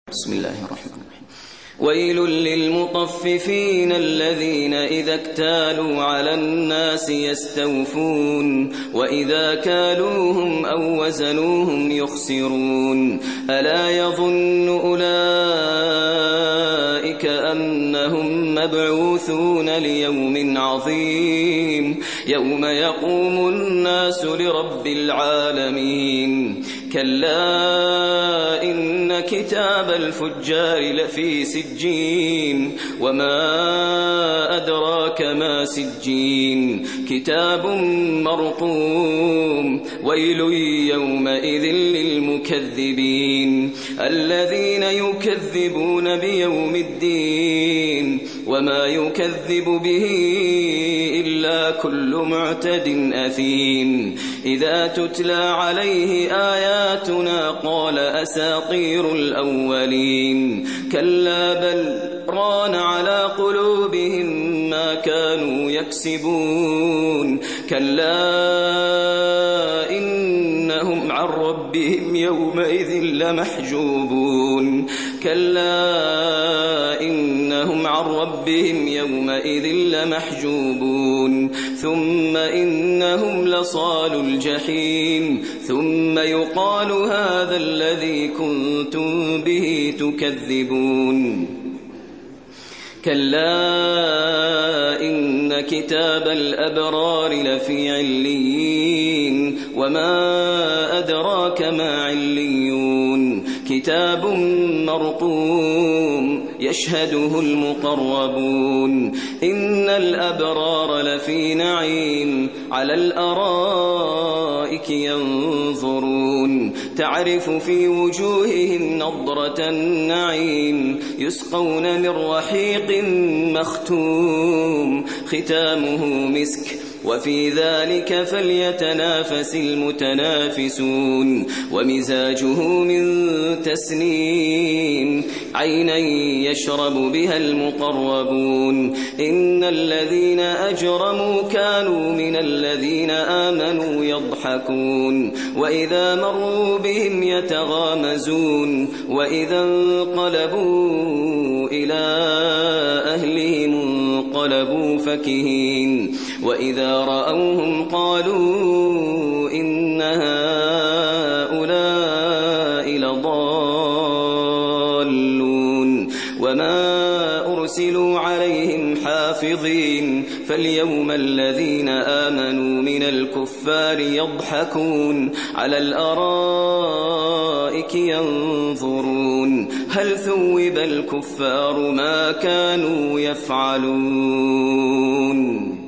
بسم الله الرحمن الرحيم. ويل للمطففين الذين إذا اكتالوا على الناس يستوفون وإذا كالوهم أو وزنوهم يخسرون ألا يظن أولئك أنهم مبعوثون ليوم عظيم يوم يقوم الناس لرب العالمين كلا إن كتاب الفجار لفي سجين وما أدراك ما سجين كتاب مرقوم ويل يومئذ للمكذبين الذين يكذبون بيوم الدين وما يكذب به إلا كل معتد أثيم إذا تتلى عليه آياتنا قال أساطير الأولين كلا بل ران على قلوبهم ما كانوا يكسبون كلا إنهم عن ربهم يومئذ لمحجوبون كلا إنهم عن ربهم يومئذ لمحجوبون ثم إنهم لصال الجحيم ثم يقال هذا الذي كنتم به تكذبون كلا إن كتاب الأبرار لفي عليين وما أدراك ما عليون كتاب مرقوم يشهده المقربون إن الأبرار لفي نعيم على الأرائك ينظرون تعرف في وجوههم نضرة النعيم يسقون من رحيق مختوم ختامه مسك وفي ذلك فليتنافس المتنافسون ومزاجه من تسنيم عينا يشرب بها المقربون إن الذين أجرموا كانوا من الذين آمنوا يضحكون وإذا مروا بهم يتغامزون وإذا انقلبوا إلى أهلهم انقلبوا فكهين وإذا رأوهم قالوا إن هؤلاء لضالون وما أرسلوا عليهم حافظين فاليوم الذين آمنوا من الكفار يضحكون على الأرائك ينظرون هل ثوب الكفار ما كانوا يفعلون